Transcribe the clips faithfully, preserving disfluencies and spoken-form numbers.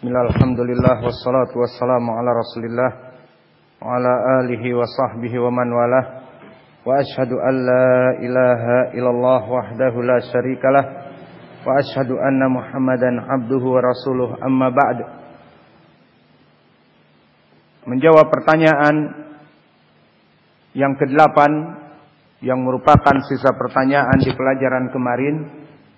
Bismillah, alhamdulillah, wassalatu wassalamu ala rasulillah wa ala alihi wa sahbihi wa man walah. Wa ashhadu an la ilaha illallah wahdahu la syarikalah wa ashhadu anna Muhammadan abduhu wa rasuluh, amma ba'd. Menjawab pertanyaan yang kedelapan yang merupakan sisa pertanyaan di pelajaran kemarin.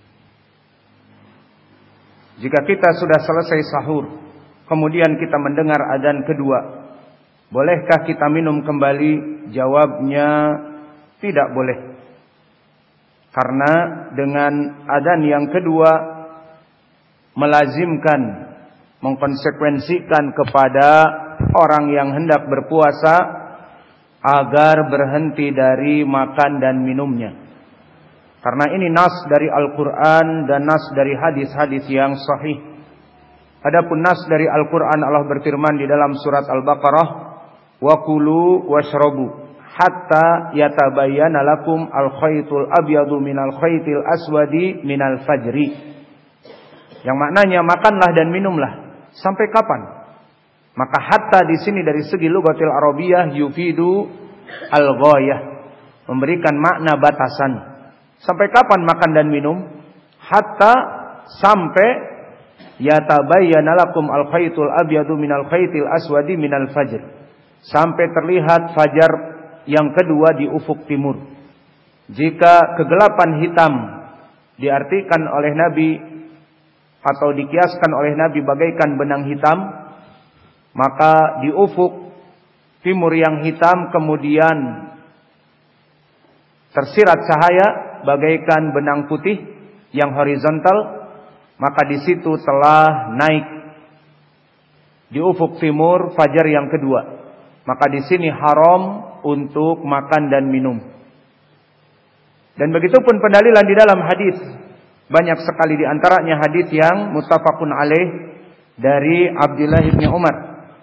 Jika kita sudah selesai sahur, kemudian kita mendengar adzan kedua, bolehkah kita minum kembali? Jawabnya tidak boleh. Karena dengan adzan yang kedua melazimkan, mengkonsekuensikan kepada orang yang hendak berpuasa agar berhenti dari makan dan minumnya. Karena ini nas dari Al-Quran dan nas dari hadis-hadis yang sahih. Adapun nas dari Al-Quran, Allah berfirman di dalam surat Al-Baqarah, wa kulu washrabu hatta yatabayyana lakum al-khaytul abyadu minal khaytil aswadi minal fajri. Yang maknanya makanlah dan minumlah. Sampai kapan? Maka hatta di sini dari segi lughatil arabiyah yufidu al-ghayah, memberikan makna batasan. Sampai kapan makan dan minum? Hatta sampai yatabayyana lakum al-khaytul abyadu minal khaytil aswadi minal fajr. Sampai terlihat fajar yang kedua di ufuk timur. Jika kegelapan hitam diartikan oleh Nabi atau dikiaskan oleh Nabi bagaikan benang hitam, maka di ufuk timur yang hitam kemudian tersirat cahaya bagaikan benang putih yang horizontal, maka di situ telah naik di ufuk timur fajar yang kedua. Maka di sini haram untuk makan dan minum. Dan begitu pun pendalilan di dalam hadis, banyak sekali di antaranya hadis yang muttafaqun alaih dari Abdullah bin Umar.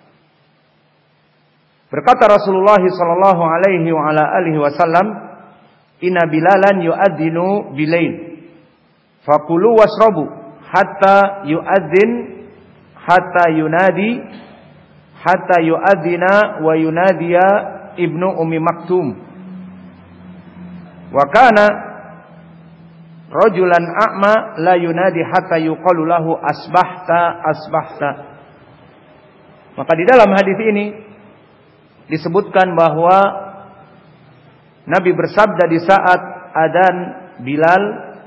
Berkata Rasulullah sallallahu alaihi wa ala alihi wasallam, inna bilalan yu'adzinu bilail fakulu wasrabu hatta yu'adzin hatta yunadi hatta yu'adzina wa yunadiya ibnu ummi maktum wa kana rajulan a'ma la yunadi hatta yuqalu lahu asbahta asbahta. Maka di dalam hadis ini disebutkan bahwa Nabi bersabda di saat adzan Bilal,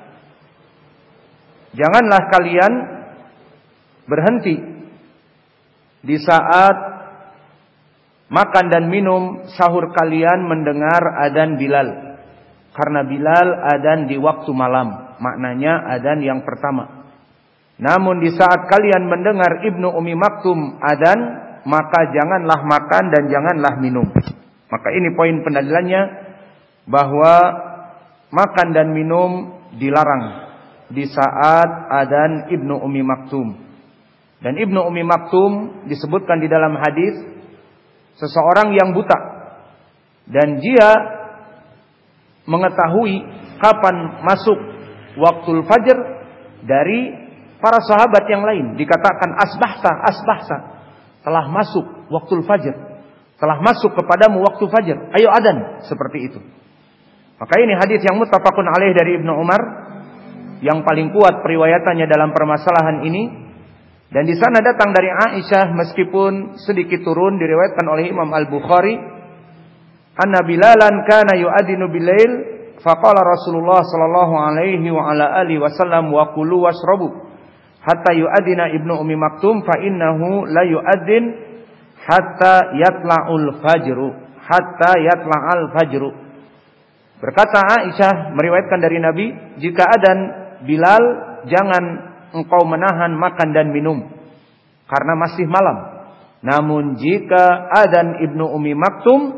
janganlah kalian berhenti di saat makan dan minum sahur kalian mendengar adzan Bilal. Karena Bilal adzan di waktu malam, maknanya adzan yang pertama. Namun di saat kalian mendengar Ibnu Ummi Maktum adzan, maka janganlah makan dan janganlah minum. Maka ini poin pendalilannya, bahwa makan dan minum dilarang di saat adzan Ibnu Ummi Maktum. Dan Ibnu Ummi Maktum disebutkan di dalam hadis seseorang yang buta, dan dia mengetahui kapan masuk waktul fajr dari para sahabat yang lain. Dikatakan asbahta asbahta, telah masuk waktul fajr, telah masuk kepadamu waktu fajr, ayo adzan, seperti itu. Maka ini hadis yang muttafaqun alaih dari Ibnu Umar, yang paling kuat periwayatannya dalam permasalahan ini. Dan di sana datang dari Aisyah, meskipun sedikit turun, diriwayatkan oleh Imam Al-Bukhari, anna Bilalan kana yu'adzinu bilail faqala Rasulullah sallallahu alaihi wa ala alihi wasallam wa kulu washrabu hatta yu'adzina Ibnu Ummi Maktum fa innahu la yu'adzin hatta yatla'ul fajru hatta yatla'al fajru. Berkata Aisyah meriwayatkan dari Nabi, jika adzan Bilal, jangan engkau menahan makan dan minum karena masih malam. Namun jika adzan Ibnu Ummi Maktum,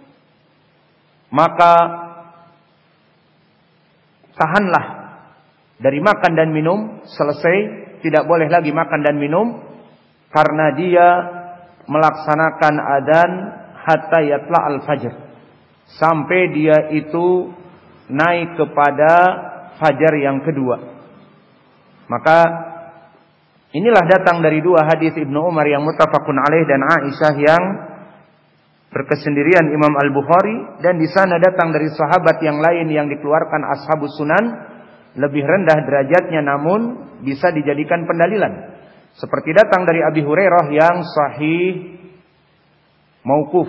maka tahanlah dari makan dan minum, selesai, tidak boleh lagi makan dan minum, karena dia melaksanakan adzan hatta yatla al-fajr, sampai dia itu naik kepada fajar yang kedua. Maka Inilah datang dari dua hadis Ibnu Umar yang muttafaqun alaih dan Aisyah yang berkesendirian Imam Al-Bukhari, dan di sana datang dari sahabat yang lain yang dikeluarkan ashabus sunan, lebih rendah derajatnya namun bisa dijadikan pendalilan. Seperti datang dari Abi Hurairah yang sahih mauquf,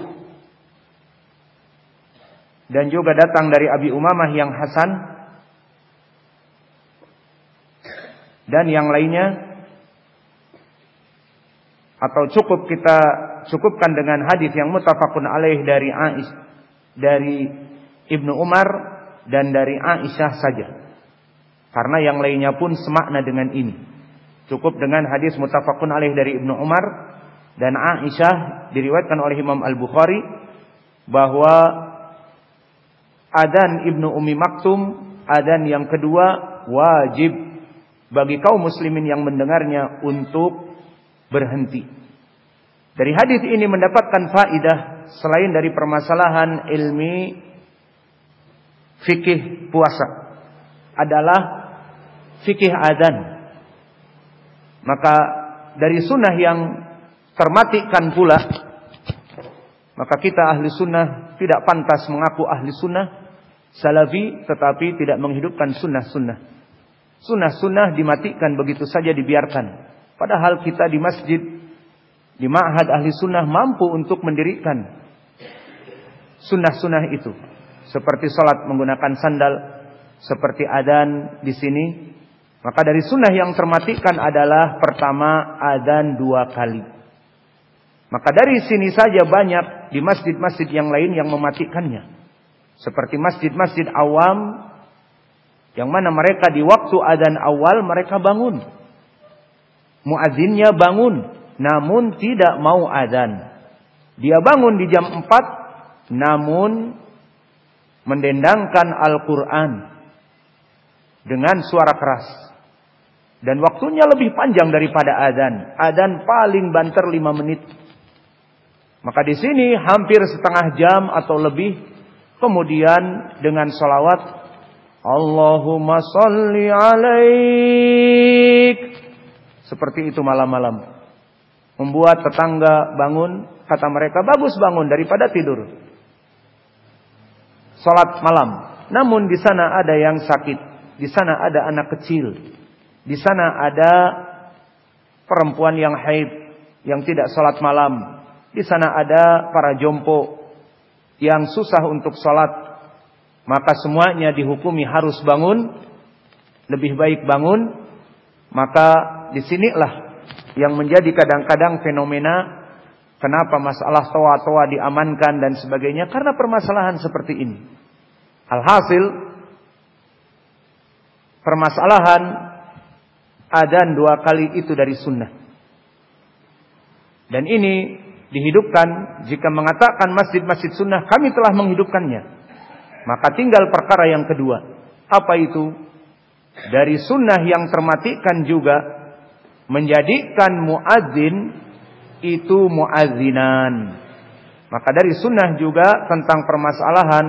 dan juga datang dari Abi Umamah yang hasan, dan yang lainnya. Atau cukup kita cukupkan dengan hadis yang muttafaqun alaih dari Aisyah, dari Ibnu Umar dan dari Aisyah saja. Karena yang lainnya pun semakna dengan ini. Cukup dengan hadis muttafaqun alaih dari Ibnu Umar dan Aisyah, diriwayatkan oleh Imam Al-Bukhari bahwa adzan Ibnu Ummi Maktum, adzan yang kedua, wajib bagi kaum muslimin yang mendengarnya untuk berhenti. Dari hadis ini mendapatkan faidah selain dari permasalahan ilmi fikih puasa adalah fikih adzan. Maka dari sunnah yang termatikan pula, maka kita ahli sunnah tidak pantas mengaku ahli sunnah salafi tetapi tidak menghidupkan sunnah-sunnah. Sunnah-sunnah dimatikan begitu saja, dibiarkan. Padahal kita di masjid, di ma'had ahli sunnah mampu untuk mendirikan sunnah-sunnah itu. Seperti salat menggunakan sandal, seperti adzan di sini. Maka dari sunnah yang termatikan adalah pertama adzan dua kali. Maka dari sini saja banyak di masjid-masjid yang lain yang mematikannya. Seperti masjid-masjid awam yang mana mereka di waktu adzan awal mereka bangun. Muadzinnya bangun, namun tidak mau adzan. Dia bangun di jam empat, namun mendendangkan Al-Quran dengan suara keras. Dan waktunya lebih panjang daripada adzan. Adzan paling banter lima menit. Maka di sini hampir setengah jam atau lebih. Kemudian dengan salawat, Allahumma salli alaik. Seperti itu malam-malam. Membuat tetangga bangun. Kata mereka, bagus bangun daripada tidur. Salat malam. Namun di sana ada yang sakit. Di sana ada anak kecil. Di sana ada perempuan yang haid, yang tidak salat malam. Di sana ada para jompo yang susah untuk salat. Maka semuanya dihukumi harus bangun. Lebih baik bangun. Maka disinilah yang menjadi kadang-kadang fenomena kenapa masalah toa-toa diamankan dan sebagainya, karena permasalahan seperti ini. Alhasil permasalahan adzan dua kali itu dari sunnah. Dan ini dihidupkan. Jika mengatakan masjid-masjid sunnah, kami telah menghidupkannya. Maka tinggal perkara yang kedua. Apa itu? Dari sunnah yang termatikan juga menjadikan muadzin itu muadzinan. Maka dari sunnah juga tentang permasalahan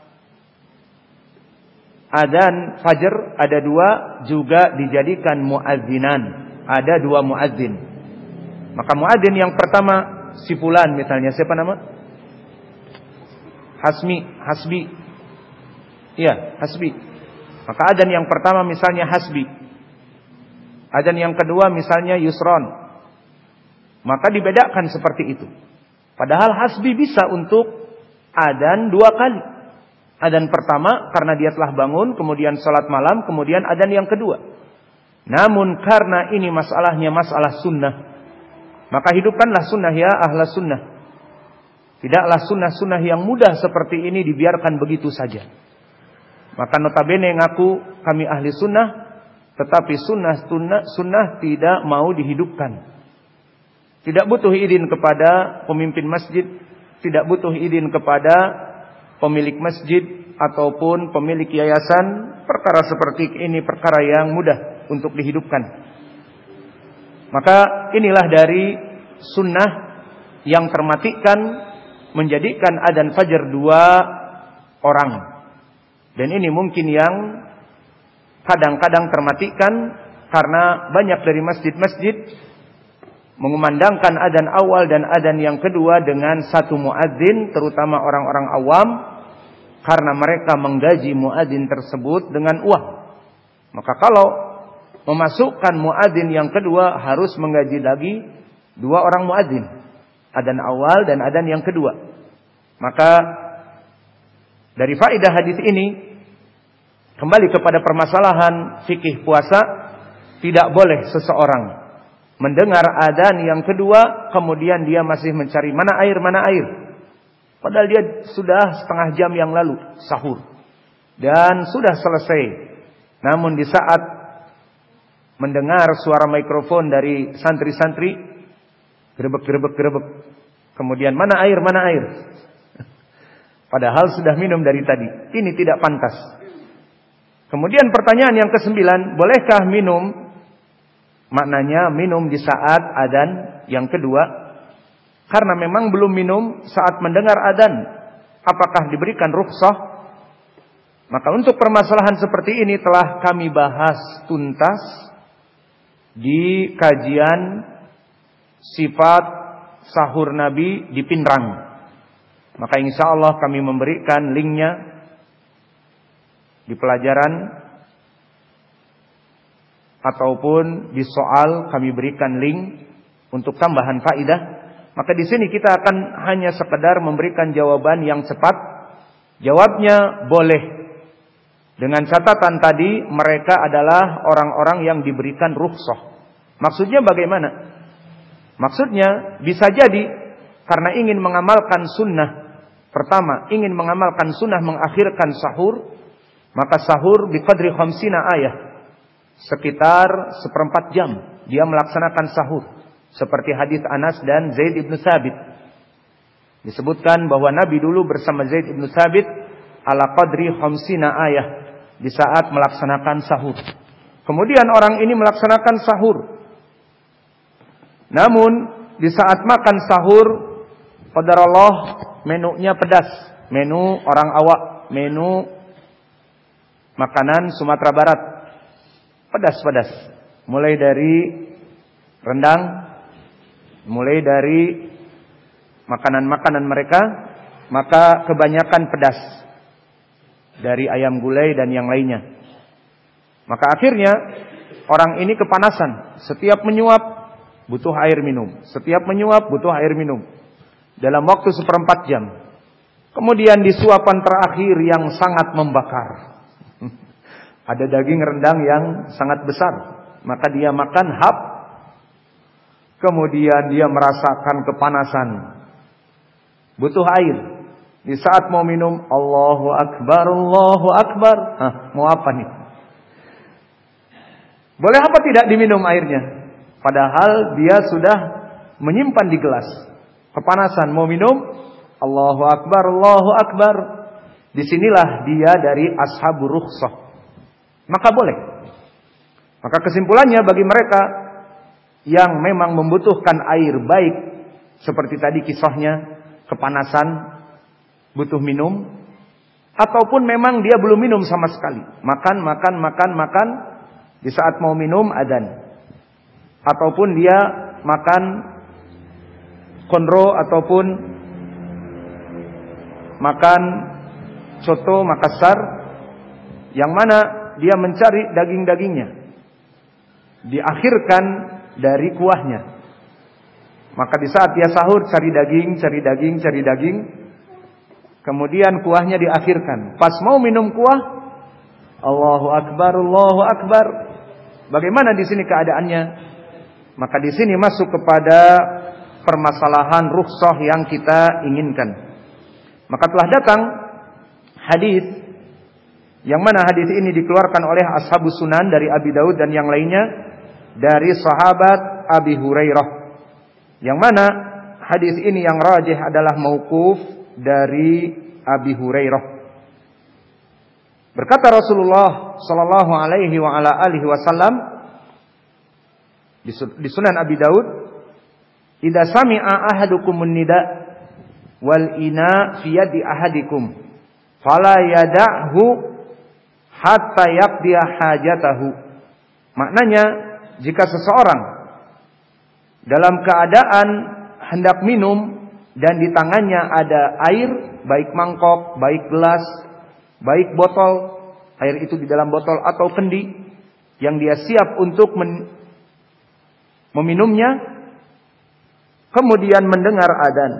adzan fajar ada dua, juga dijadikan muadzinan. Ada dua muadzin. Maka muadzin yang pertama si fulan misalnya, siapa nama? Hasmi, Hasbi. Iya, Hasbi. Maka adzan yang pertama misalnya Hasbi. Adzan yang kedua misalnya Yusron. Maka dibedakan seperti itu. Padahal Hasbi bisa untuk adzan dua kali. Adzan pertama karena dia telah bangun, kemudian salat malam, kemudian adzan yang kedua. Namun karena ini masalahnya masalah sunnah, maka hidupkanlah sunnah ya ahla sunnah. Tidaklah sunnah-sunnah yang mudah seperti ini dibiarkan begitu saja. Maka notabene ngaku kami ahli sunnah, tetapi sunnah, sunnah sunnah tidak mau dihidupkan. Tidak butuh izin kepada pemimpin masjid, tidak butuh izin kepada pemilik masjid ataupun pemilik yayasan. Perkara seperti ini perkara yang mudah untuk dihidupkan. Maka inilah dari sunnah yang termatikan menjadikan adzan fajar dua orang. Dan ini mungkin yang kadang-kadang termatikan Karena banyak dari masjid-masjid mengumandangkan adzan awal dan adzan yang kedua dengan satu muadzin, terutama orang-orang awam, karena mereka menggaji muadzin tersebut dengan uang. Maka kalau memasukkan muadzin yang kedua harus menggaji lagi dua orang muadzin, adzan awal dan adzan yang kedua. Maka dari faedah hadis ini, kembali kepada permasalahan fikih puasa, tidak boleh seseorang mendengar adzan yang kedua kemudian dia masih mencari mana air, mana air. Padahal dia sudah setengah jam yang lalu sahur dan sudah selesai. Namun di saat mendengar suara mikrofon dari santri-santri, gerebek gerebek gerebek, kemudian mana air, mana air. Padahal sudah minum dari tadi. Ini tidak pantas. Kemudian pertanyaan yang kesembilan, bolehkah minum? Maknanya minum di saat adzan yang kedua. Karena memang belum minum saat mendengar adzan, apakah diberikan rukhsah? Maka untuk permasalahan seperti ini telah kami bahas tuntas di kajian sifat sahur Nabi di Pinrang. Maka insya Allah kami memberikan linknya di pelajaran ataupun di soal, kami berikan link untuk tambahan faidah. Maka di sini kita akan hanya sekedar memberikan jawaban yang cepat. Jawabnya boleh. Dengan catatan tadi mereka adalah orang-orang yang diberikan rukhsah. Maksudnya bagaimana? Maksudnya bisa jadi karena ingin mengamalkan sunnah. Pertama, ingin mengamalkan sunnah mengakhirkan sahur, maka sahur biqadri khamsina ayah, sekitar seperempat jam dia melaksanakan sahur. Seperti hadis Anas dan Zaid ibn Thabit. Disebutkan bahwa Nabi dulu bersama Zaid ibn Thabit ala qadri khamsina ayah, di saat melaksanakan sahur. Kemudian orang ini melaksanakan sahur. Namun di saat makan sahur, qadarullah menunya pedas. Menu orang awak, menu makanan Sumatera Barat. Pedas-pedas. Mulai dari rendang, mulai dari makanan-makanan mereka, maka kebanyakan pedas. Dari ayam gulai dan yang lainnya. Maka akhirnya orang ini kepanasan. Setiap menyuap butuh air minum. Setiap menyuap butuh air minum. Dalam waktu seperempat jam. Kemudian di suapan terakhir yang sangat membakar. Ada daging rendang yang sangat besar. Maka dia makan hap. Kemudian dia merasakan kepanasan. Butuh air. Di saat mau minum, Allahu Akbar, Allahu Akbar. Hah, mau apa nih? Boleh apa tidak diminum airnya? Padahal dia sudah menyimpan di gelas. Kepanasan, mau minum, Allahu Akbar, Allahu Akbar. Disinilah dia dari ashabur rukhsah. Maka boleh. Maka kesimpulannya bagi mereka yang memang membutuhkan air baik, seperti tadi kisahnya, kepanasan, butuh minum, ataupun memang dia belum minum sama sekali, makan, makan, makan, makan, di saat mau minum adzan, ataupun dia makan konro ataupun makan soto Makassar, yang mana dia mencari daging-dagingnya, diakhirkan dari kuahnya. Maka di saat dia sahur cari daging, cari daging, cari daging, kemudian kuahnya diakhirkan. Pas mau minum kuah, Allahu Akbar, Allahu Akbar. Bagaimana di sini keadaannya? Maka di sini masuk kepada permasalahan rukhsah yang kita inginkan. Maka telah datang hadis, yang mana hadis ini dikeluarkan oleh Ashabus Sunan dari Abi Daud dan yang lainnya, dari sahabat Abi Hurairah. Yang mana hadis ini yang rajih adalah mauquf dari Abi Hurairah. Berkata Rasulullah sallallahu alaihi wa ala alihi wasallam di Sunan Abi Daud, "Idza sami'a ahadukumun nida wal ina fi yadi ahadikum, fala yada'hu hatta yaqdiya hajatahu." Maknanya jika seseorang dalam keadaan hendak minum dan di tangannya ada air, baik mangkok, baik gelas, baik botol, air itu di dalam botol atau kendi yang dia siap untuk men- meminumnya, kemudian mendengar adzan,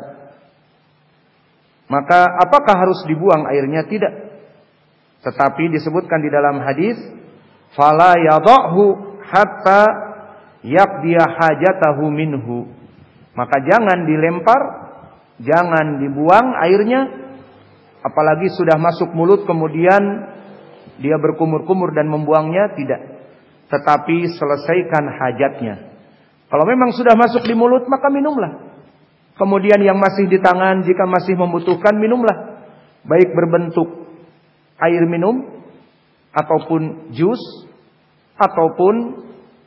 maka apakah harus dibuang airnya? Tidak. Tetapi disebutkan di dalam hadis, fala yadhahu hatta yaqdiya hajatahu minhu. Maka jangan dilempar, jangan dibuang airnya, apalagi sudah masuk mulut kemudian dia berkumur-kumur dan membuangnya, tidak. Tetapi selesaikan hajatnya. Kalau memang sudah masuk di mulut, maka minumlah. Kemudian yang masih di tangan, jika masih membutuhkan, minumlah. Baik berbentuk air minum, ataupun jus, ataupun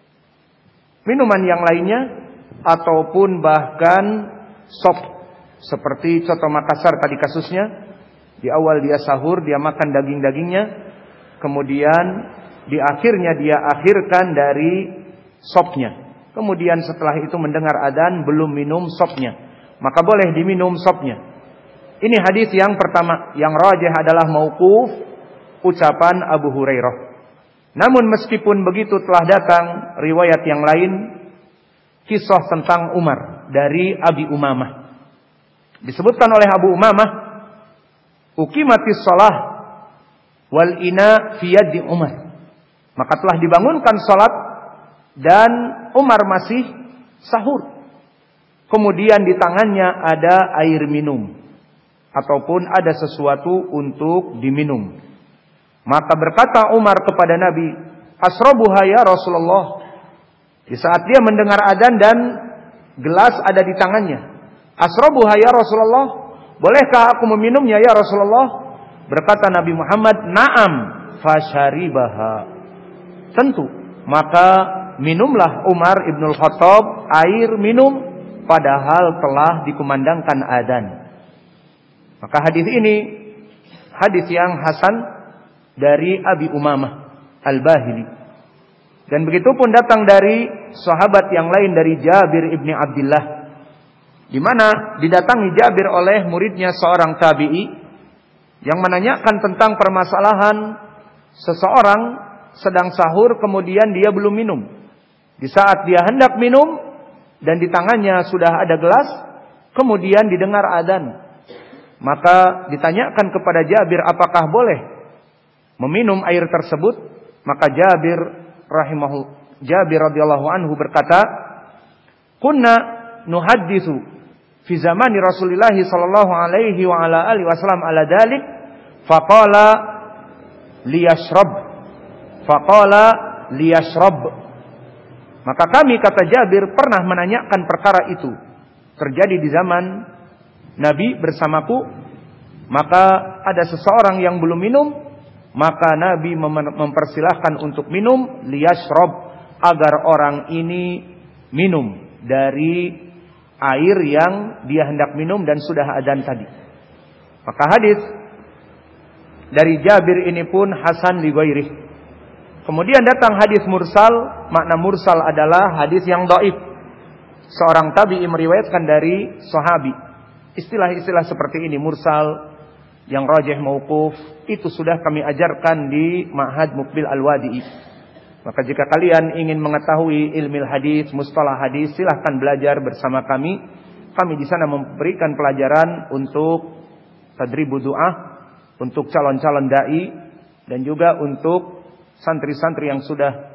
minuman yang lainnya, ataupun bahkan sop. Seperti coto Makassar tadi kasusnya. Di awal dia sahur, dia makan daging-dagingnya. Kemudian di akhirnya dia akhirkan dari sopnya. Kemudian setelah itu mendengar adzan, belum minum sopnya, maka boleh diminum sopnya. Ini hadis yang pertama. Yang rajih adalah mauquf, ucapan Abu Hurairah. Namun meskipun begitu telah datang riwayat yang lain, kisah tentang Umar dari Abi Umamah. Disebutkan oleh Abu Umamah, uqimatis shalah wal ina fi yadi Umar. Maka telah dibangunkan salat dan Umar masih sahur. Kemudian di tangannya ada air minum ataupun ada sesuatu untuk diminum. Maka berkata Umar kepada Nabi, "Asrabuha ya Rasulullah." Di saat dia mendengar adzan dan gelas ada di tangannya. "Asrabuha ya Rasulullah." Bolehkah aku meminumnya ya Rasulullah? Berkata Nabi Muhammad, "Na'am fasyaribaha." Tentu. Maka minumlah Umar ibnul Khattab air minum padahal telah dikumandangkan adzan. Maka hadis ini hadis yang hasan dari Abi Umamah Al-Bahili. Dan begitu pun datang dari sahabat yang lain dari Jabir ibni Abdullah, di mana didatangi Jabir oleh muridnya seorang tabi'i yang menanyakan tentang permasalahan seseorang sedang sahur kemudian dia belum minum. Di saat dia hendak minum dan di tangannya sudah ada gelas, kemudian didengar adzan. Maka ditanyakan kepada Jabir apakah boleh meminum air tersebut? Maka Jabir rahimahu Jabir radhiyallahu anhu berkata, "Kunna nuhadditsu fi zamani Rasulillah sallallahu alaihi wa ala alihi wasallam ala dzalik, faqala liyashrab faqala liyashrab." Maka kami, kata Jabir, pernah menanyakan perkara itu. Terjadi di zaman Nabi bersamaku. Maka ada seseorang yang belum minum, maka Nabi mem- mempersilahkan untuk minum, liyashrab, agar orang ini minum dari air yang dia hendak minum dan sudah adzan tadi. Maka hadis dari Jabir ini pun hasan li ghairihi. Kemudian datang hadis mursal. Makna mursal adalah hadis yang dhaif. Seorang tabi'i meriwayatkan dari sahabi. Istilah-istilah seperti ini, mursal, yang rajih, mauquf, itu sudah kami ajarkan di Ma'had Muqbil Al-Wadi'i. Maka jika kalian ingin mengetahui ilmu hadis, mustalah hadis, silahkan belajar bersama kami. Kami di sana memberikan pelajaran untuk tadribu du'ah, untuk calon-calon dai, dan juga untuk santri-santri yang sudah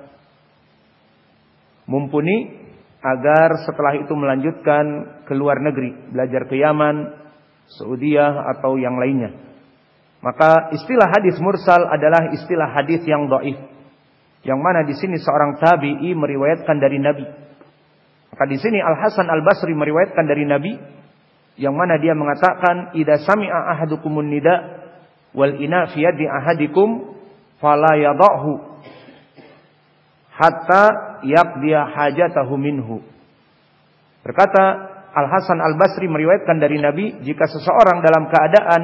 mumpuni, agar setelah itu melanjutkan ke luar negeri, belajar ke Yaman, Saudiyah atau yang lainnya. Maka istilah hadis mursal adalah istilah hadis yang dhaif, yang mana di sini seorang tabi'i meriwayatkan dari Nabi. Maka di sini Al Hasan Al Basri meriwayatkan dari Nabi, yang mana dia mengatakan, "Idza sami'a ahadukumun nida wal ina fi yadi ahadikum fala yadhahu hatta yaqdiya hajatahu minhu." Berkata Al Hasan Al Basri meriwayatkan dari Nabi, jika seseorang dalam keadaan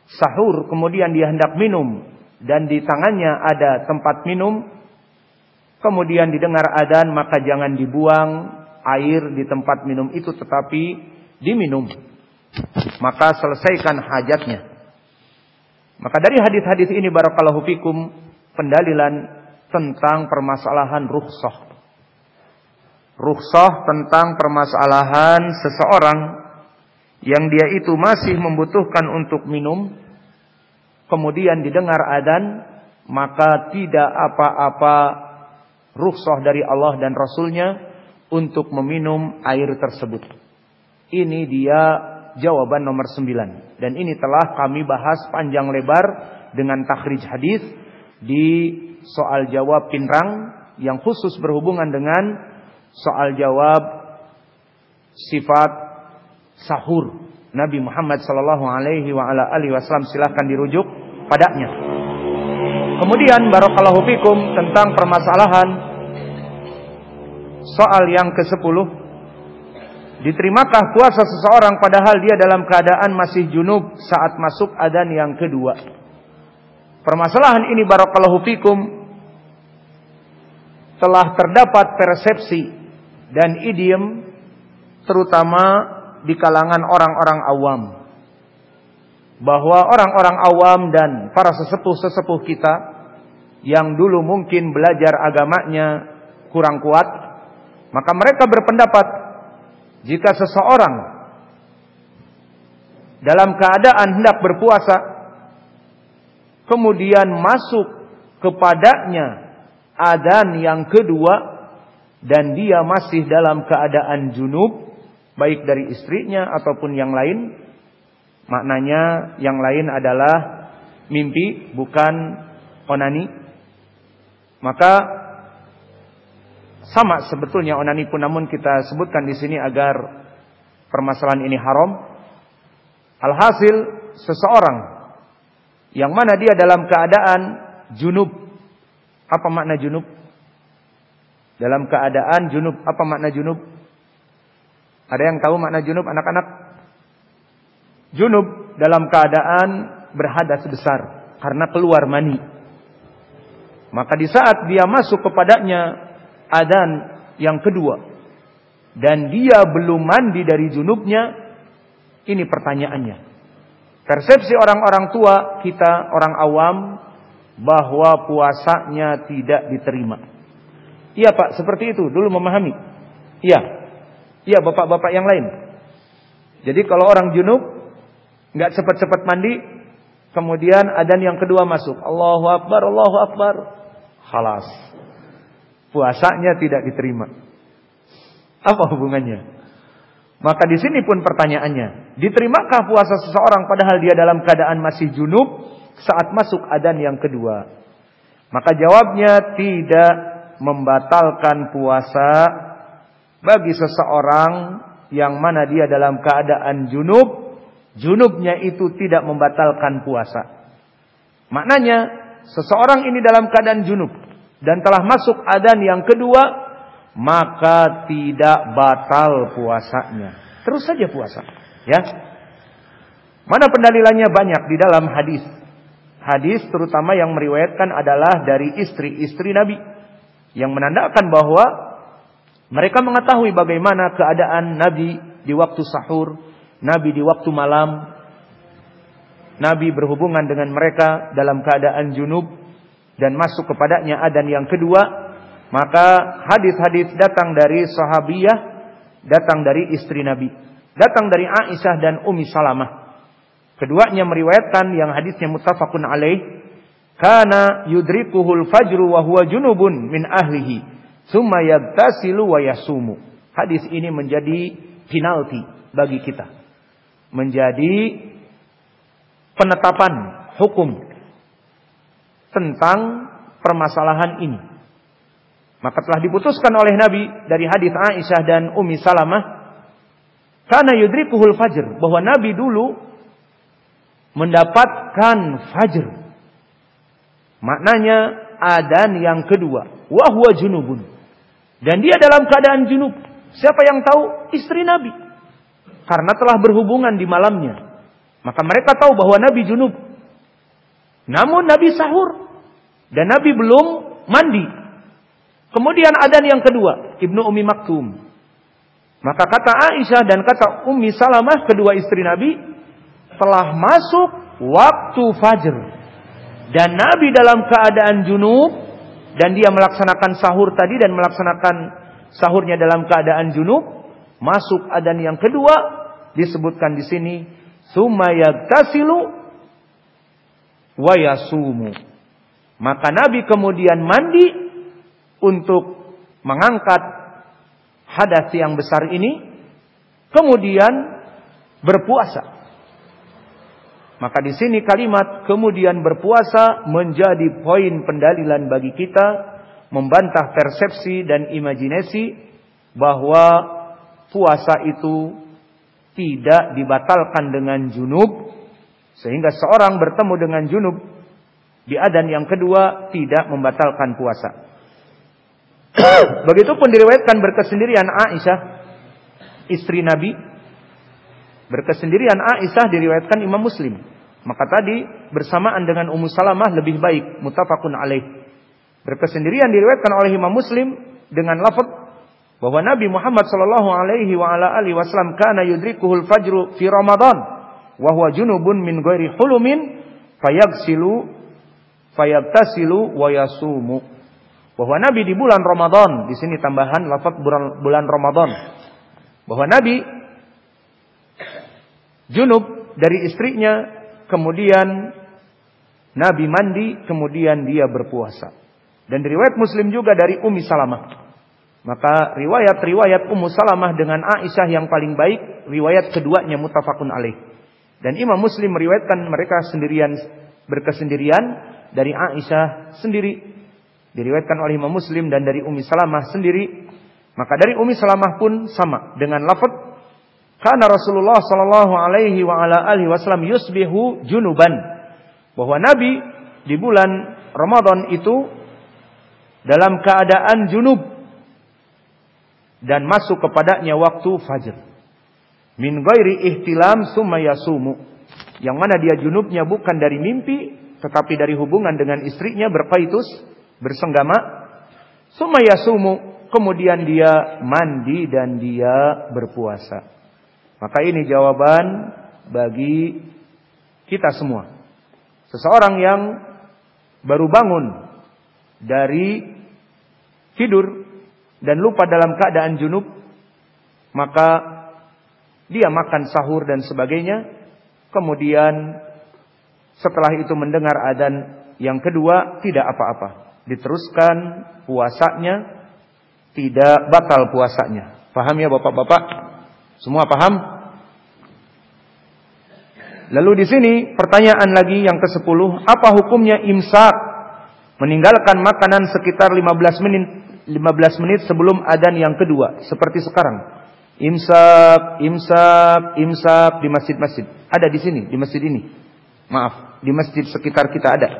sahur kemudian dia hendak minum dan di tangannya ada tempat minum, kemudian didengar adzan, maka jangan dibuang air di tempat minum itu, tetapi diminum. Maka selesaikan hajatnya. Maka dari hadis-hadis ini barakallahu fikum, pendalilan tentang permasalahan rukhsah. Rukhsah tentang permasalahan seseorang yang dia itu masih membutuhkan untuk minum, kemudian didengar adzan, maka tidak apa-apa rukhsah dari Allah dan Rasulnya untuk meminum air tersebut. Ini dia jawaban nomor sembilan. Dan ini telah kami bahas panjang lebar dengan takhrij hadis di soal jawab pinrang yang khusus berhubungan dengan soal jawab sifat sahur Nabi Muhammad sallallahu alaihi wa ala alihi wasallam. Silakan dirujuk padanya. Kemudian barakallahu fikum tentang permasalahan soal yang kesepuluh. Diterimakah puasa seseorang padahal dia dalam keadaan masih junub saat masuk adzan yang kedua? Permasalahan ini barakallahu fikum telah terdapat persepsi dan idiom terutama di kalangan orang-orang awam, bahwa orang-orang awam dan para sesepuh-sesepuh kita yang dulu mungkin belajar agamanya kurang kuat, maka mereka berpendapat jika seseorang dalam keadaan hendak berpuasa, kemudian masuk kepadanya adzan yang kedua, dan dia masih dalam keadaan junub, baik dari istrinya ataupun yang lain, maknanya yang lain adalah mimpi, bukan onani, maka sama sebetulnya onani pun, namun kita sebutkan di sini agar permasalahan ini haram. Alhasil seseorang yang mana dia dalam keadaan junub. Apa makna junub? Dalam keadaan junub, apa makna junub? Ada yang tahu makna junub, anak-anak? Junub dalam keadaan berhadas besar karena keluar mani. Maka di saat dia masuk kepadanya adzan yang kedua dan dia belum mandi dari junubnya, ini pertanyaannya. Persepsi orang-orang tua kita, orang awam, bahwa puasanya tidak diterima. Iya Pak, seperti itu dulu memahami. Iya. Iya bapak-bapak yang lain. Jadi kalau orang junub enggak cepat-cepat mandi, kemudian adzan yang kedua masuk, Allahu Akbar, Allahu Akbar, khalas, puasanya tidak diterima. Apa hubungannya? Maka di sini pun pertanyaannya, diterimakah puasa seseorang padahal dia dalam keadaan masih junub saat masuk adzan yang kedua? Maka jawabnya tidak membatalkan puasa bagi seseorang yang mana dia dalam keadaan junub. Junubnya itu tidak membatalkan puasa. Maknanya seseorang ini dalam keadaan junub dan telah masuk adzan yang kedua, maka tidak batal puasanya. Terus saja puasa, ya. Mana pendalilannya banyak di dalam hadis. Hadis terutama yang meriwayatkan adalah dari istri-istri Nabi, yang menandakan bahwa mereka mengetahui bagaimana keadaan Nabi di waktu sahur, Nabi di waktu malam. Nabi berhubungan dengan mereka dalam keadaan junub dan masuk kepadanya adzan yang kedua. Maka hadis-hadis datang dari sahabiyah, datang dari istri Nabi, datang dari Aisyah dan Ummi Salamah. Keduanya meriwayatkan yang hadisnya muttafaqun alaih, kana yudrikuhul fajru wa huwa junubun min ahlihi, tsumma yaghtasilu wa yasumu. Hadis ini menjadi penalti bagi kita, menjadi penetapan hukum tentang permasalahan ini. Maka telah diputuskan oleh Nabi dari hadis Aisyah dan Ummi Salamah, karena yudrikuhul fajr, bahwa Nabi dulu mendapatkan fajr. Maknanya adzan yang kedua, wa huwa junubun, dan dia dalam keadaan junub. Siapa yang tahu? Istri Nabi, karena telah berhubungan di malamnya. Maka mereka tahu bahwa Nabi junub. Namun Nabi sahur dan Nabi belum mandi. Kemudian adzan yang kedua, Ibnu Ummi Maktum. Maka kata Aisyah dan kata Ummi Salamah, kedua istri Nabi, telah masuk waktu fajr. Dan Nabi dalam keadaan junub, dan dia melaksanakan sahur tadi dan melaksanakan sahurnya dalam keadaan junub. Masuk adzan yang kedua, disebutkan di sini, tsumma yaghtasilu wa yasumu. Maka Nabi kemudian mandi untuk mengangkat hadas yang besar ini, kemudian berpuasa. Maka di sini kalimat kemudian berpuasa menjadi poin pendalilan bagi kita, membantah persepsi dan imajinasi bahwa puasa itu tidak dibatalkan dengan junub, sehingga seorang bertemu dengan junub di adzan yang kedua tidak membatalkan puasa. Begitupun diriwayatkan berkesendirian Aisyah, istri Nabi. Berkesendirian Aisyah diriwayatkan Imam Muslim. Maka tadi bersamaan dengan Ummu Salamah lebih baik, muttafaqun alaih. Berkesendirian diriwayatkan oleh Imam Muslim dengan lafaz bahwa Nabi Muhammad sallallahu alaihi wa ala alihi wasallam kana yudrikuhul fajru fi Ramadan wa huwa junubun min ghairi hulumin fayaghsilu fayaghtasilu wa yasumu. Bahwa Nabi di bulan Ramadan, di sini tambahan lafaz bulan, bulan Ramadan, bahwa Nabi junub dari istrinya, kemudian Nabi mandi, kemudian dia berpuasa. Dan riwayat Muslim juga dari Ummi Salamah. Maka riwayat-riwayat Ummu Salamah dengan Aisyah yang paling baik, riwayat keduanya muttafaqun alaih. Dan Imam Muslim meriwayatkan mereka sendirian, berkesendirian dari Aisyah sendiri. Diriwayatkan oleh Imam Muslim dan dari Ummi Salamah sendiri. Maka dari Ummi Salamah pun sama dengan lafaz karena Rasulullah sallallahu alaihi wa ala alihi wasallam yusbihu junuban. Bahwa Nabi di bulan Ramadan itu dalam keadaan junub dan masuk kepadanya waktu fajr. Min ghairi ihtilam summa yasumu. Yang mana dia junubnya bukan dari mimpi, tetapi dari hubungan dengan istrinya berpaitus, bersenggama. Summa yasumu, kemudian dia mandi dan dia berpuasa. Maka ini jawaban bagi kita semua. Seseorang yang baru bangun dari tidur dan lupa dalam keadaan junub, maka dia makan sahur dan sebagainya. Kemudian setelah itu mendengar adzan yang kedua, tidak apa-apa. Diteruskan puasanya, tidak batal puasanya. Paham ya Bapak-bapak? Semua paham? Lalu di sini pertanyaan lagi yang kesepuluh, apa hukumnya imsak? Meninggalkan makanan sekitar lima belas menit lima belas menit sebelum adzan yang kedua, seperti sekarang. Imsak, imsak, imsak di masjid-masjid. Ada di sini, di masjid ini. Maaf, di masjid sekitar kita ada.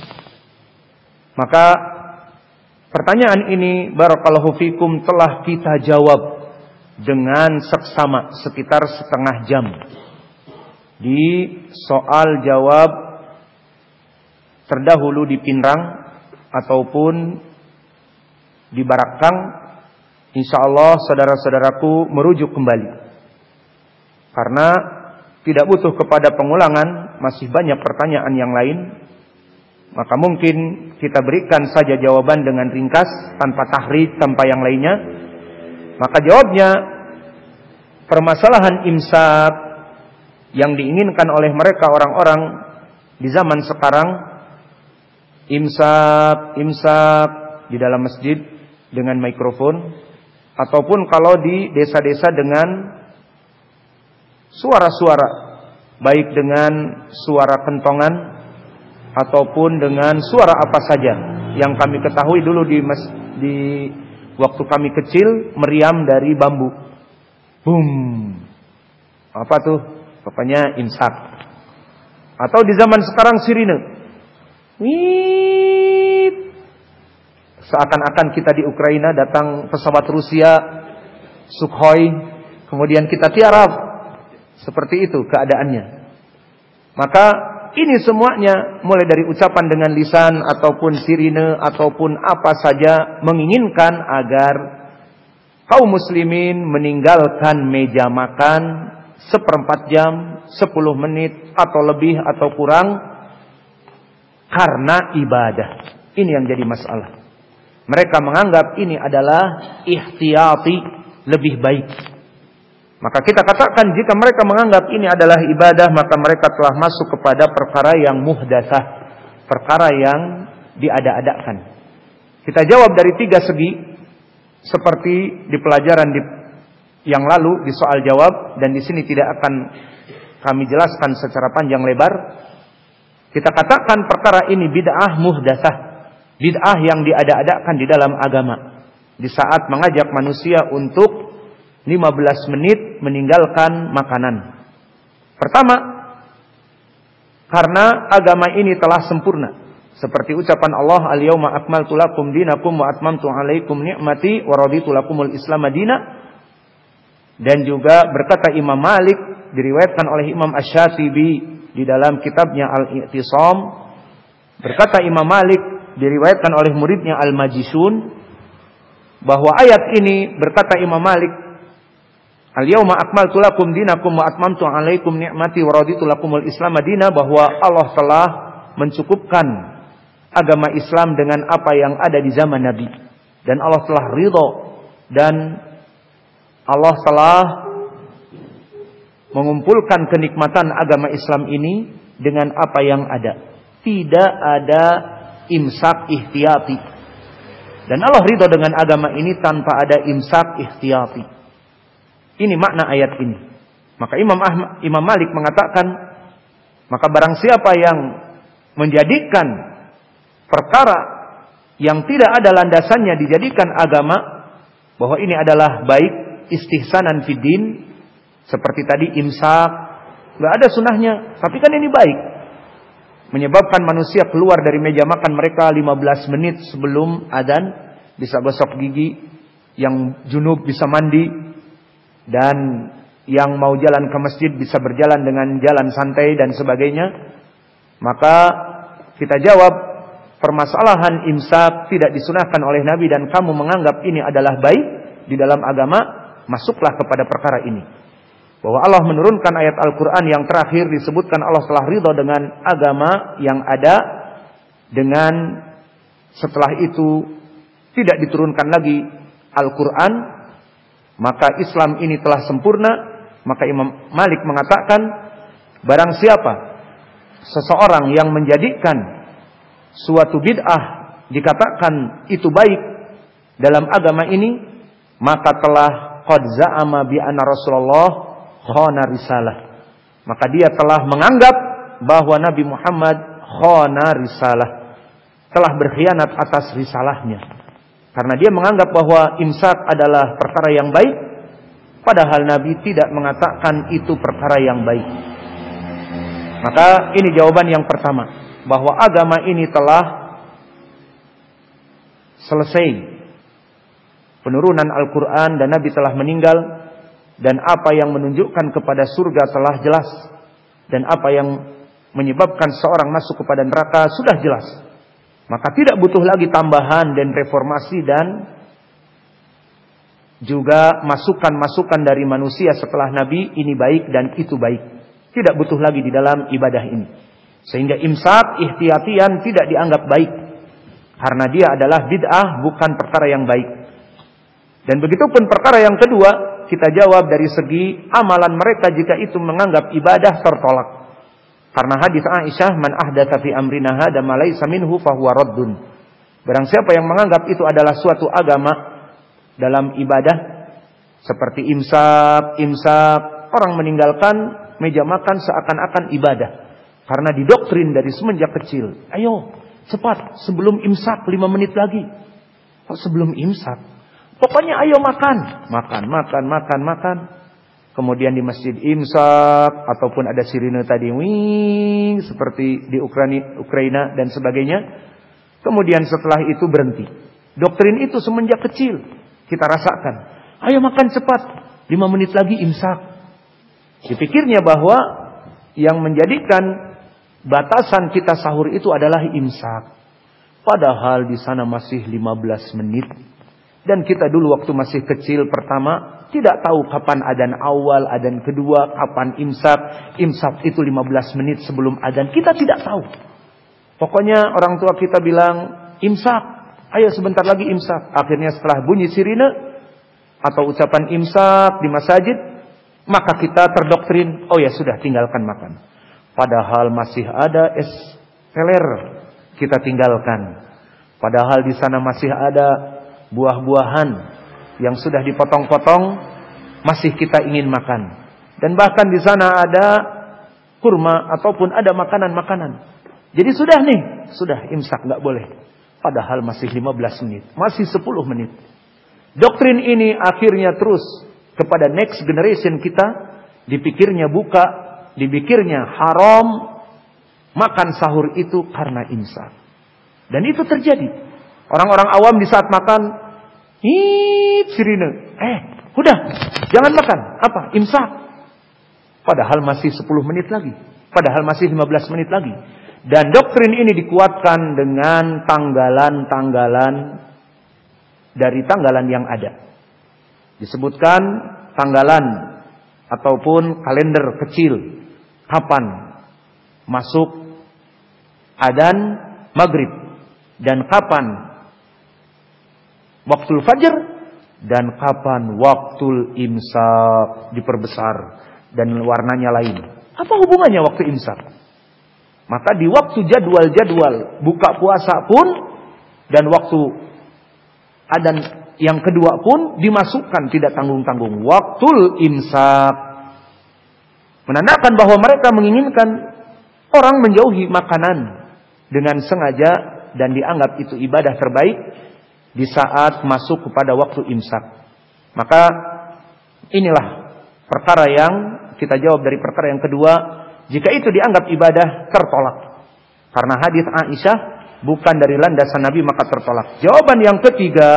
Maka pertanyaan ini barakallahu fikum telah kita jawab dengan seksama sekitar setengah jam di soal jawab terdahulu di Pinrang ataupun di Barakang. Insyaallah saudara-saudaraku merujuk kembali, karena tidak butuh kepada pengulangan, masih banyak pertanyaan yang lain. Maka mungkin kita berikan saja jawaban dengan ringkas, tanpa tahrij, tanpa yang lainnya. Maka jawabnya, permasalahan imsak yang diinginkan oleh mereka orang-orang di zaman sekarang, imsak, imsak di dalam masjid dengan mikrofon, ataupun kalau di desa-desa dengan suara-suara, baik dengan suara kentongan ataupun dengan suara apa saja yang kami ketahui dulu di mas, di waktu kami kecil, meriam dari bambu. Boom. Apa tuh? Pokoknya imsak. Atau di zaman sekarang sirine. Wih. Seakan-akan kita di Ukraina, datang pesawat Rusia Sukhoi, kemudian kita tiarap. Seperti itu keadaannya. Maka ini semuanya mulai dari ucapan dengan lisan ataupun sirine ataupun apa saja menginginkan agar kaum muslimin meninggalkan meja makan seperempat jam, sepuluh menit atau lebih atau kurang karena ibadah. Ini yang jadi masalah. Mereka menganggap ini adalah ihtiyati, lebih baik. Maka kita katakan jika mereka menganggap ini adalah ibadah, maka mereka telah masuk kepada perkara yang muhdatsah, perkara yang diada-adakan. Kita jawab dari tiga segi, seperti di pelajaran di yang lalu di soal jawab, dan di sini tidak akan kami jelaskan secara panjang lebar. Kita katakan perkara ini bid'ah muhdatsah, bid'ah yang diada-adakan di dalam agama. Di saat mengajak manusia untuk lima belas menit meninggalkan makanan. Pertama, karena agama ini telah sempurna. Seperti ucapan Allah, al-yawma akmaltu lakum dinakum wa atmamtu alaikum ni'mati wa raditu lakumul islam madina. Dan juga berkata Imam Malik, diriwayatkan oleh Imam Asy-Syatibi di dalam kitabnya Al-I'tisam. Berkata Imam Malik, diriwayatkan oleh muridnya Al-Majishun, bahwa ayat ini, berkata Imam Malik, al-yawma akmaltu lakum dinakum wa atmamtu alaikum ni'mati wa raditu lakumul islam madina, bahwa Allah telah mencukupkan agama Islam dengan apa yang ada di zaman Nabi, dan Allah telah ridho, dan Allah telah mengumpulkan kenikmatan agama Islam ini dengan apa yang ada. Tidak ada imsak ihtiyati, dan Allah ridho dengan agama ini tanpa ada imsak ihtiyati. Ini makna ayat ini. Maka Imam Ahmad, Imam Malik mengatakan, maka barang siapa yang menjadikan perkara yang tidak ada landasannya dijadikan agama, bahwa ini adalah baik, istihsanan fid din, seperti tadi imsak, enggak ada sunahnya, tapi kan ini baik, menyebabkan manusia keluar dari meja makan mereka lima belas menit sebelum adzan, bisa gosok gigi, yang junub bisa mandi, dan yang mau jalan ke masjid bisa berjalan dengan jalan santai dan sebagainya. Maka kita jawab, permasalahan imsak tidak disunahkan oleh Nabi dan kamu menganggap ini adalah baik di dalam agama, masuklah kepada perkara ini. Bahwa Allah menurunkan ayat Al-Quran yang terakhir disebutkan Allah telah ridho dengan agama yang ada, dengan setelah itu tidak diturunkan lagi Al-Quran, maka Islam ini telah sempurna. Maka Imam Malik mengatakan, barang siapa seseorang yang menjadikan suatu bid'ah dikatakan itu baik dalam agama ini, maka telah qad za'ama bi anna Rasulullah khana risalah. Maka dia telah menganggap bahwa Nabi Muhammad khana risalah, telah berkhianat atas risalahnya. Karena dia menganggap bahwa imsak adalah perkara yang baik, padahal Nabi tidak mengatakan itu perkara yang baik. Maka ini jawaban yang pertama, bahwa agama ini telah selesai. Penurunan Al-Quran dan Nabi telah meninggal, dan apa yang menunjukkan kepada surga telah jelas, dan apa yang menyebabkan seorang masuk kepada neraka sudah jelas. Maka tidak butuh lagi tambahan dan reformasi dan juga masukan-masukan dari manusia setelah Nabi, ini baik dan itu baik. Tidak butuh lagi di dalam ibadah ini. Sehingga imsak ihtiyatian tidak dianggap baik, karena dia adalah bid'ah, bukan perkara yang baik. Dan begitu pun perkara yang kedua, kita jawab dari segi amalan mereka jika itu menganggap ibadah tertolak. Karena hadis Aisyah, man ahdatsa fi amrina hadza ma laysa minhu fahuwa raddun. Barang siapa yang menganggap itu adalah suatu agama dalam ibadah, seperti imsak, imsak, orang meninggalkan meja makan seakan-akan ibadah. Karena didoktrin dari semenjak kecil, ayo cepat sebelum imsak lima menit lagi. Kok sebelum imsak? Pokoknya ayo makan, makan, makan, makan, makan. Kemudian di masjid imsak, ataupun ada sirine tadi, wing, seperti di Ukraina, Ukraina dan sebagainya. Kemudian setelah itu berhenti. Doktrin itu semenjak kecil kita rasakan. Ayo makan cepat, lima menit lagi imsak. Dipikirnya bahwa yang menjadikan batasan kita sahur itu adalah imsak. Padahal di sana masih lima belas menit. Dan kita dulu waktu masih kecil pertama tidak tahu kapan adzan awal, adzan kedua, kapan imsak. Imsak itu lima belas menit sebelum adzan. Kita tidak tahu. Pokoknya orang tua kita bilang imsak. Ayo sebentar lagi imsak. Akhirnya setelah bunyi sirine atau ucapan imsak di masjid, maka kita terdoktrin, oh ya sudah tinggalkan makan. Padahal masih ada es teler, kita tinggalkan. Padahal di sana masih ada buah-buahan yang sudah dipotong-potong, masih kita ingin makan. Dan bahkan di sana ada kurma ataupun ada makanan-makanan. Jadi sudah nih, sudah imsak, nggak boleh. Padahal masih lima belas menit, masih sepuluh menit. Doktrin ini akhirnya terus kepada next generation kita, dipikirnya buka, dipikirnya haram makan sahur itu karena imsak. Dan itu terjadi. Orang-orang awam di saat makan, hip sirine, eh, udah, jangan makan. Apa? Imsak. Padahal masih sepuluh menit lagi. Padahal masih lima belas menit lagi. Dan doktrin ini dikuatkan dengan tanggalan-tanggalan dari tanggalan yang ada. Disebutkan tanggalan ataupun kalender kecil. Kapan masuk adzan maghrib. Dan kapan waktul fajr. Dan kapan waktul imsak diperbesar. Dan warnanya lain. Apa hubungannya waktu imsak? Maka di waktu jadwal-jadwal buka puasa pun. Dan waktu adzan yang kedua pun dimasukkan tidak tanggung-tanggung. Waktul imsak. Menandakan bahwa mereka menginginkan orang menjauhi makanan dengan sengaja dan dianggap itu ibadah terbaik di saat masuk kepada waktu imsak. Maka inilah perkara yang kita jawab dari perkara yang kedua. Jika itu dianggap ibadah, tertolak. Karena hadis Aisyah bukan dari landasan Nabi maka tertolak. Jawaban yang ketiga,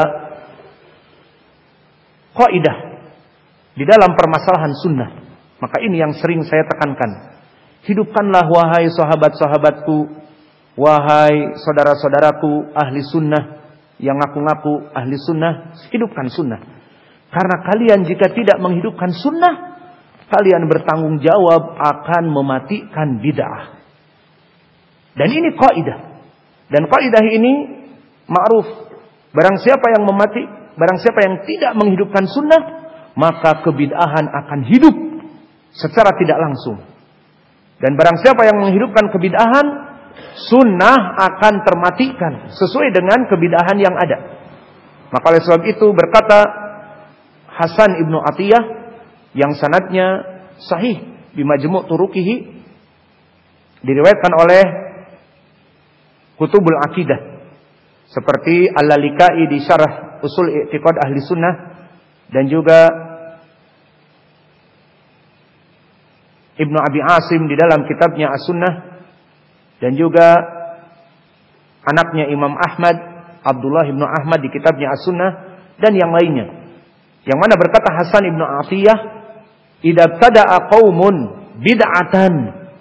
kaidah di dalam permasalahan sunnah. Maka ini yang sering saya tekankan. Hidupkanlah wahai sahabat-sahabatku, wahai saudara-saudaraku ahli sunnah yang ngaku-ngaku ahli sunnah, hidupkan sunnah. Karena kalian jika tidak menghidupkan sunnah, kalian bertanggung jawab akan mematikan bid'ah. Dan ini kaidah. Dan kaidah ini ma'ruf. Barang siapa yang memati, barang siapa yang tidak menghidupkan sunnah, maka kebid'ahan akan hidup secara tidak langsung. Dan barang siapa yang menghidupkan kebid'ahan, sunnah akan termatikan sesuai dengan kebid'ahan yang ada. Maka oleh sebab itu berkata Hasan ibnu Atiyah yang sanadnya sahih di Majmu' Turuqihi, diriwayatkan oleh Kutubul Aqidah seperti Al-Lalikai di Syarah Usul I'tiqad Ahli Sunnah, dan juga Ibnu Abi Asim di dalam kitabnya As-Sunnah, dan juga anaknya Imam Ahmad, Abdullah ibnu Ahmad di kitabnya As-Sunnah, dan yang lainnya. Yang mana berkata Hasan ibnu Atiyah, idza tada'a qaumun bid'atan.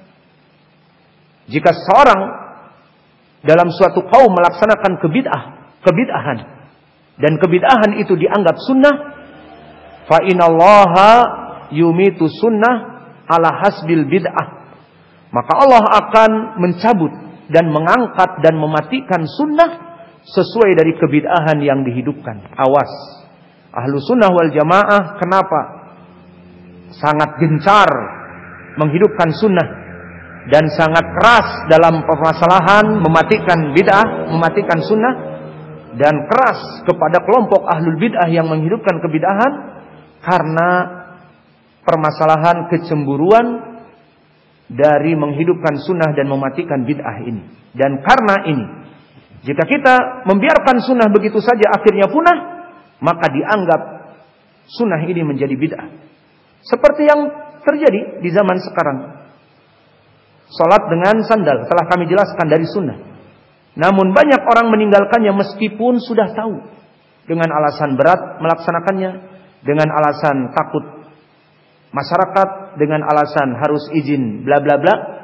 Jika seorang dalam suatu kaum melaksanakan kebid'ah, kebid'ahan, dan kebid'ahan itu dianggap sunnah, fa inallaha yumitu sunnah ala hasbil bid'ah. Maka Allah akan mencabut dan mengangkat dan mematikan sunnah sesuai dari kebid'ahan yang dihidupkan. Awas, ahlu sunnah wal jamaah kenapa sangat gencar menghidupkan sunnah dan sangat keras dalam permasalahan mematikan bid'ah, mematikan sunnah, dan keras kepada kelompok ahlul bid'ah yang menghidupkan kebid'ahan karena permasalahan kecemburuan dari menghidupkan sunnah dan mematikan bid'ah ini. Dan karena ini, jika kita membiarkan sunnah begitu saja akhirnya punah, maka dianggap sunnah ini menjadi bid'ah. Seperti yang terjadi di zaman sekarang. Salat dengan sandal telah kami jelaskan dari sunnah. Namun banyak orang meninggalkannya meskipun sudah tahu. Dengan alasan berat melaksanakannya, dengan alasan takut masyarakat, dengan alasan harus izin bla bla bla.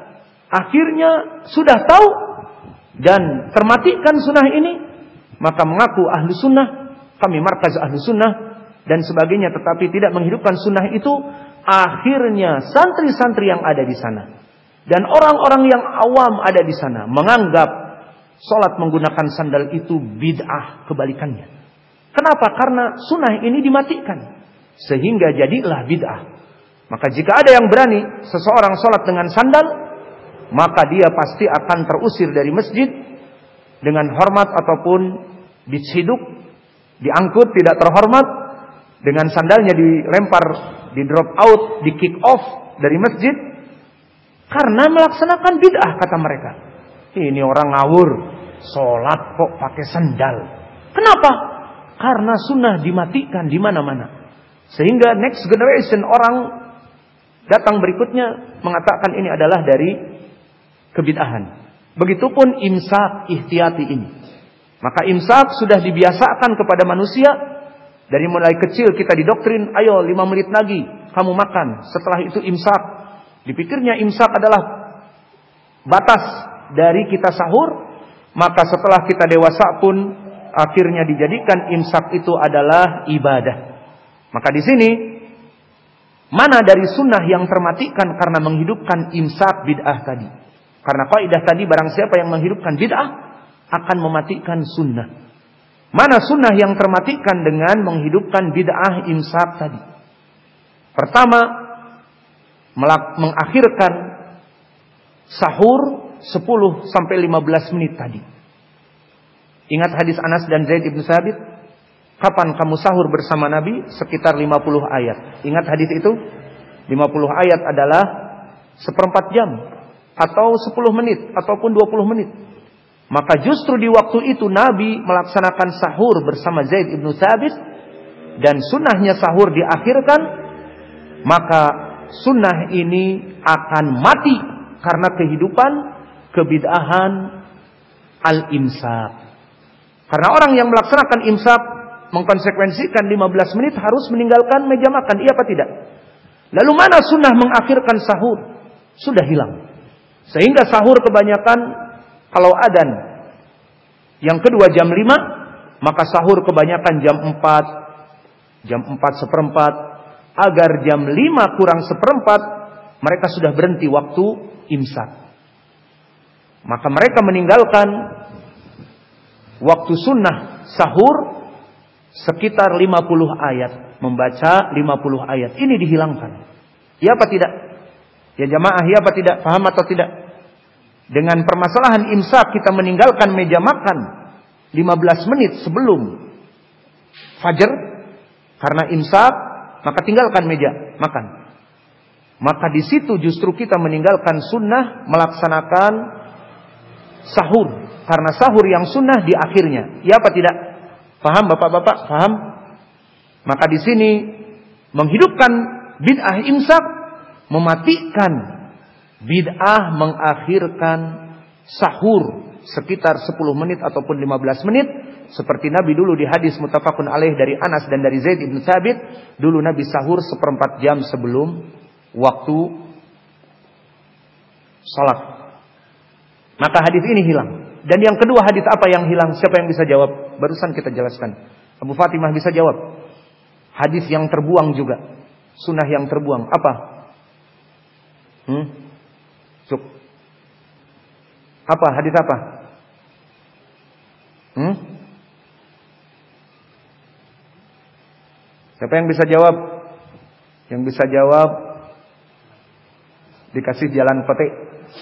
akhirnya sudah tahu dan termatikan sunnah ini, maka mengaku ahlu sunnah, kami markaz ahlu sunnah dan sebagainya, tetapi tidak menghidupkan sunnah itu. Akhirnya santri-santri yang ada di sana dan orang-orang yang awam ada di sana menganggap sholat menggunakan sandal itu bid'ah, kebalikannya. Kenapa? Karena sunnah ini dimatikan sehingga jadilah bid'ah. Maka jika ada yang berani seseorang sholat dengan sandal, maka dia pasti akan terusir dari masjid dengan hormat ataupun diciduk, diangkut tidak terhormat, dengan sandalnya dilempar, di drop out, di kick off dari masjid karena melaksanakan bid'ah, kata mereka. Ini orang ngawur, sholat kok pakai sandal. Kenapa? Karena sunnah dimatikan di mana-mana. Sehingga next generation orang datang berikutnya mengatakan ini adalah dari kebid'ahan. Begitupun imsak ihtiyati ini. Maka imsak sudah dibiasakan kepada manusia. Dari mulai kecil kita didoktrin, ayo lima menit lagi kamu makan. Setelah itu imsak. Dipikirnya imsak adalah batas dari kita sahur. Maka setelah kita dewasa pun akhirnya dijadikan imsak itu adalah ibadah. Maka di sini mana dari sunnah yang termatikan karena menghidupkan imsak bid'ah tadi. Karena kaidah tadi barang siapa yang menghidupkan bid'ah akan mematikan sunnah. Mana sunnah yang termatikan dengan menghidupkan bid'ah imsak tadi? Pertama, mengakhirkan sahur sepuluh sampai lima belas menit tadi. Ingat hadis Anas dan Zaid ibn Sabit? Kapan kamu sahur bersama Nabi? Sekitar lima puluh ayat. Ingat hadis itu? lima puluh ayat adalah seperempat jam. Atau sepuluh menit. Ataupun dua puluh menit. Maka justru di waktu itu Nabi melaksanakan sahur bersama Zaid ibn Sabit. Dan sunnahnya sahur diakhirkan. Maka sunnah ini akan mati. Karena kehidupan kebid'ahan al-imsak. Karena orang yang melaksanakan imsak mengkonsekuensikan lima belas menit harus meninggalkan meja makan. Iya apa tidak? Lalu mana sunnah mengakhirkan sahur? Sudah hilang. Sehingga sahur kebanyakan kalau adzan yang kedua jam lima, maka sahur kebanyakan jam empat, jam empat seperempat, agar jam lima kurang seperempat mereka sudah berhenti waktu imsak. Maka mereka meninggalkan waktu sunnah sahur sekitar lima puluh ayat, membaca lima puluh ayat. Ini dihilangkan. Ya apa tidak? Ya jamaah, ya apa tidak? Paham atau tidak? Dengan permasalahan imsak kita meninggalkan meja makan lima belas menit sebelum fajar karena imsak, maka tinggalkan meja makan. Maka di situ justru kita meninggalkan sunnah melaksanakan sahur, karena sahur yang sunnah di akhirnya. Ya apa tidak? Paham bapak-bapak? Paham? Maka di sini menghidupkan bid'ah imsak, mematikan bid'ah mengakhirkan sahur sekitar sepuluh menit ataupun lima belas menit. Seperti Nabi dulu di hadis muttafaqun alaih dari Anas dan dari Zaid ibn Sabit. Dulu Nabi sahur seperempat jam sebelum waktu salat. Maka hadis ini hilang. Dan yang kedua hadis apa yang hilang? Siapa yang bisa jawab? Barusan kita jelaskan. Abu Fatimah bisa jawab. Hadis yang terbuang juga. Sunnah yang terbuang. Apa? Hmm? Cuk. Apa? Hadis apa? Hmm? Siapa yang bisa jawab? Yang bisa jawab dikasih jalan petik.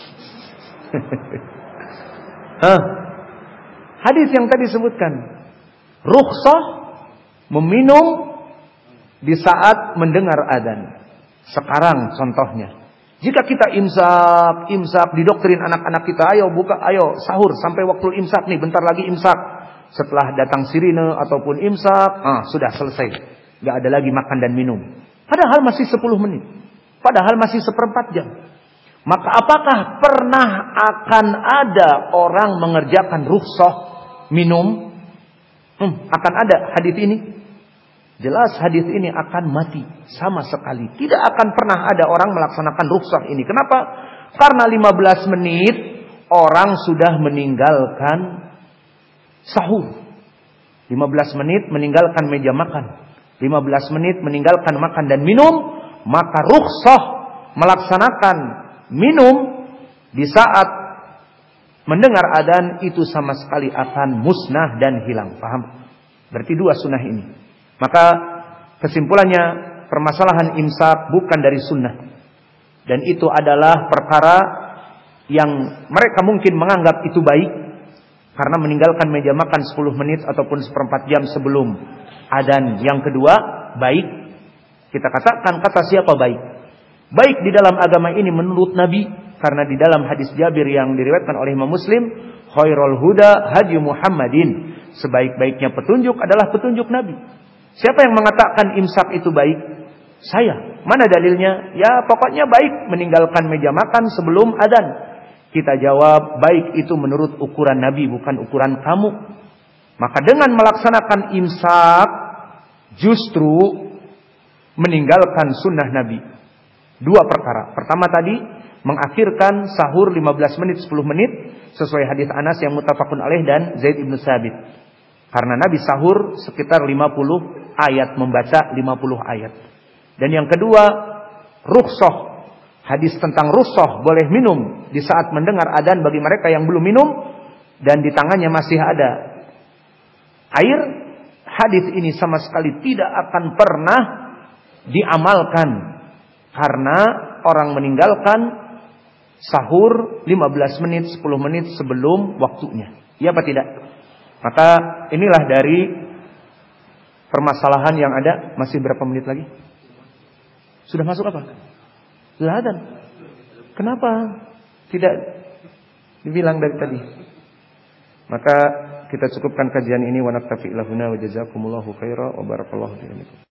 Hah? Hadis yang tadi sebutkan, rukhsah meminum di saat mendengar adzan. Sekarang contohnya, jika kita imsak, imsak didoktrin anak-anak kita, ayo buka, ayo sahur sampai waktu imsak nih, bentar lagi imsak. Setelah datang sirine ataupun imsak, ah sudah selesai, nggak ada lagi makan dan minum. Padahal masih sepuluh menit, padahal masih seperempat jam. Maka apakah pernah akan ada orang mengerjakan rukhsah minum? Hmm, akan ada hadis ini? Jelas hadis ini akan mati sama sekali. Tidak akan pernah ada orang melaksanakan rukhsah ini. Kenapa? Karena lima belas menit orang sudah meninggalkan sahur. lima belas menit meninggalkan meja makan. lima belas menit meninggalkan makan dan minum. Maka rukhsah melaksanakan minum di saat mendengar adzan itu sama sekali akan musnah dan hilang. Paham? Berarti dua sunnah ini. Maka kesimpulannya, permasalahan imsak bukan dari sunnah. Dan itu adalah perkara yang mereka mungkin menganggap itu baik. Karena meninggalkan meja makan sepuluh menit ataupun seperempat jam sebelum adzan. Yang kedua, baik. Kita katakan kata siapa baik? Baik di dalam agama ini menurut Nabi. Karena di dalam hadis Jabir yang diriwayatkan oleh Imam Muslim, khairul huda hadyu Muhammadin. Sebaik-baiknya petunjuk adalah petunjuk Nabi. Siapa yang mengatakan imsak itu baik? Saya. Mana dalilnya? Ya pokoknya baik meninggalkan meja makan sebelum adzan. Kita jawab, baik itu menurut ukuran Nabi, bukan ukuran kamu. Maka dengan melaksanakan imsak, justru meninggalkan sunnah Nabi. Dua perkara. Pertama tadi, mengakhirkan sahur lima belas menit, sepuluh menit. Sesuai hadis Anas yang muttafaqun alaih dan Zaid ibn Sabit. Karena Nabi sahur sekitar lima puluh ayat, membaca lima puluh ayat. Dan yang kedua, rukhsah. Hadis tentang rukhsah boleh minum di saat mendengar adzan bagi mereka yang belum minum. Dan di tangannya masih ada air. Hadis ini sama sekali tidak akan pernah diamalkan. Karena orang meninggalkan sahur lima belas menit, sepuluh menit sebelum waktunya. Ya apa tidak? Maka inilah dari permasalahan yang ada. Masih berapa menit lagi? Sudah masuk apa? Sudah adzan. Kenapa tidak dibilang dari tadi? Maka kita cukupkan kajian ini. Wa naktafi lahuna wa jazakumullahu khaira wa barakallahu fiikum.